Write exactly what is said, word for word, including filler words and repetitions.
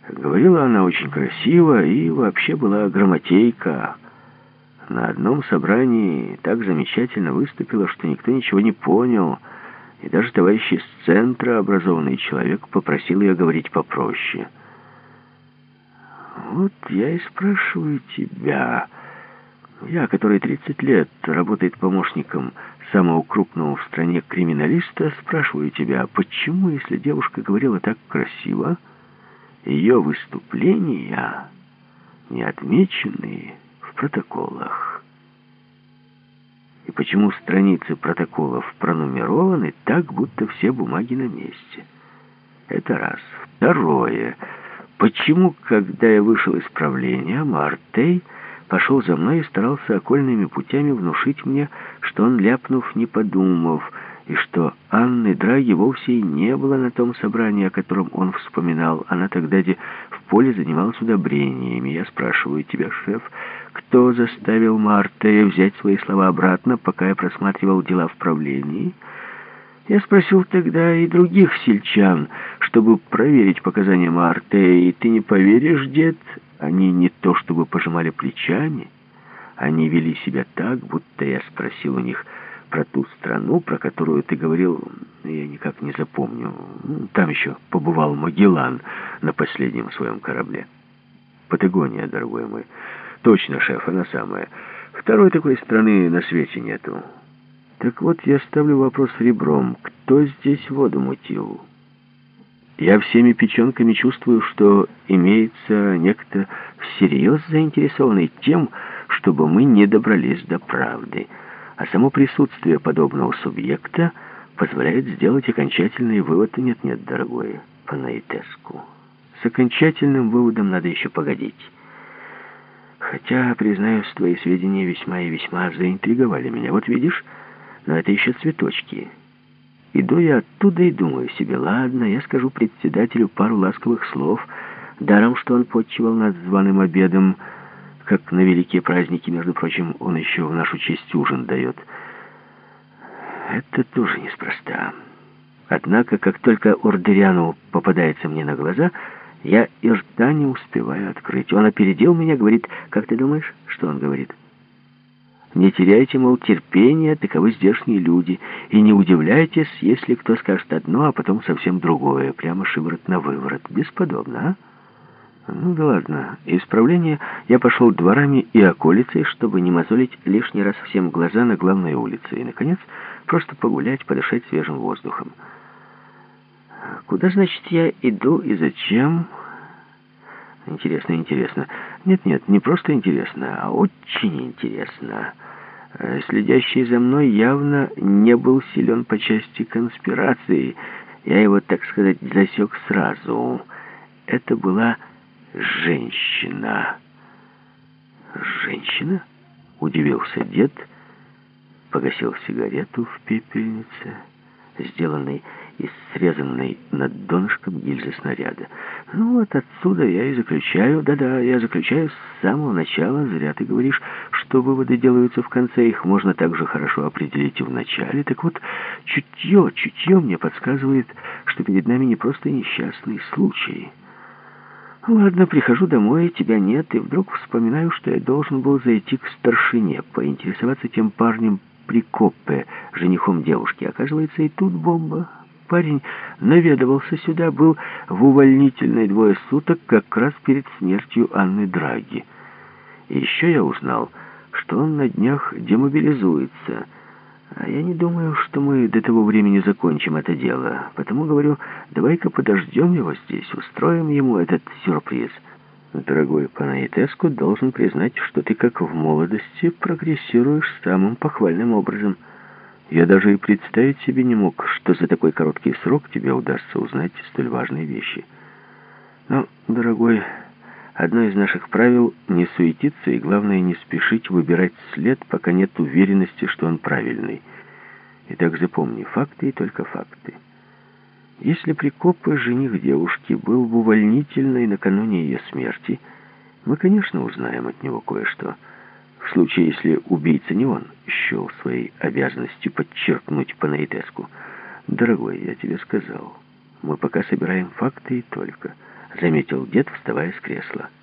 Говорила она очень красиво и вообще была грамотейка. На одном собрании так замечательно выступила, что никто ничего не понял. И даже товарищ из центра, образованный человек, попросил ее говорить попроще. Вот я и спрашиваю тебя, я, который тридцать лет работает помощником самого крупного в стране криминалиста, спрашиваю тебя, почему, если девушка говорила так красиво, ее выступления не отмечены в протоколах? И почему страницы протоколов пронумерованы так, будто все бумаги на месте? Это раз. Второе. Почему, когда я вышел из правления, Мартей пошел за мной и старался окольными путями внушить мне, что он, ляпнув, не подумав, и что Анны Драги вовсе и не было на том собрании, о котором он вспоминал. Она тогда где в поле занималась удобрениями. Я спрашиваю тебя, шеф, кто заставил Мартея взять свои слова обратно, пока я просматривал дела в правлении? Я спросил тогда и других сельчан, чтобы проверить показания Мартея, и ты не поверишь, дед, они не то чтобы пожимали плечами, они вели себя так, будто я спросил у них про ту страну, про которую ты говорил, я никак не запомню. Там еще побывал Магеллан на последнем своем корабле. Патагония, дорогой мой. Точно, шеф, она самая. Второй такой страны на свете нету. Так вот, я ставлю вопрос ребром. Кто здесь воду мутил? Я всеми печенками чувствую, что имеется некто всерьез заинтересованный тем, чтобы мы не добрались до правды. А само присутствие подобного субъекта позволяет сделать окончательный вывод. Нет-нет, дорогой Панаитеску, с окончательным выводом надо еще погодить. Хотя, признаюсь, твои сведения весьма и весьма заинтриговали меня. Вот видишь, но это еще цветочки. Иду я оттуда и думаю себе, ладно, я скажу председателю пару ласковых слов, даром, что он подчивал нас званым обедом, как на великие праздники, между прочим, он еще в нашу честь ужин дает. Это тоже неспроста. Однако, как только Ордериану попадается мне на глаза, я и рта не успеваю открыть. Он опередил меня, говорит, как ты думаешь, что он говорит? Не теряйте, мол, терпения, таковы здешние люди, и не удивляйтесь, если кто скажет одно, а потом совсем другое, прямо шиворот на выворот. Бесподобно, а? Ну да ладно. Из правления я пошел дворами и околицей, чтобы не мозолить лишний раз всем глаза на главной улице, и, наконец, просто погулять, подышать свежим воздухом. Куда, значит, я иду и зачем? Интересно, интересно. Нет-нет, не просто интересно, а очень интересно. Следящий за мной явно не был силен по части конспирации. Я его, так сказать, засек сразу. Это была женщина. Женщина? Удивился дед, погасил сигарету в пепельнице, сделанной из срезанной над донышком гильзы снаряда. Ну вот отсюда я и заключаю, да-да, я заключаю с самого начала, зря ты говоришь, что выводы делаются в конце, их можно так же хорошо определить и в начале. Так вот, чутье, чутье мне подсказывает, что перед нами не просто несчастный случай. Ладно, прихожу домой, тебя нет, и вдруг вспоминаю, что я должен был зайти к старшине, поинтересоваться тем парнем Прикопе, женихом девушки. Оказывается, и тут бомба. Парень наведывался сюда, был в увольнительной двое суток, как раз перед смертью Анны Драги. И еще я узнал, что он на днях демобилизуется. А я не думаю, что мы до того времени закончим это дело. Потому говорю, давай-ка подождем его здесь, устроим ему этот сюрприз. Дорогой Панаитеску, должен признать, что ты, как в молодости, прогрессируешь самым похвальным образом. Я даже и представить себе не мог, что за такой короткий срок тебе удастся узнать столь важные вещи. Но, дорогой, одно из наших правил — не суетиться и, главное, не спешить выбирать след, пока нет уверенности, что он правильный. Итак, запомни, факты и только факты. Если Прикопы, жених девушки, был в увольнительной накануне ее смерти, мы, конечно, узнаем от него кое-что. В случае, если убийца не он, счел своей обязанностью подчеркнуть Панаитеску. Дорогой, я тебе сказал, мы пока собираем факты и только. — заметил дед, вставая с кресла.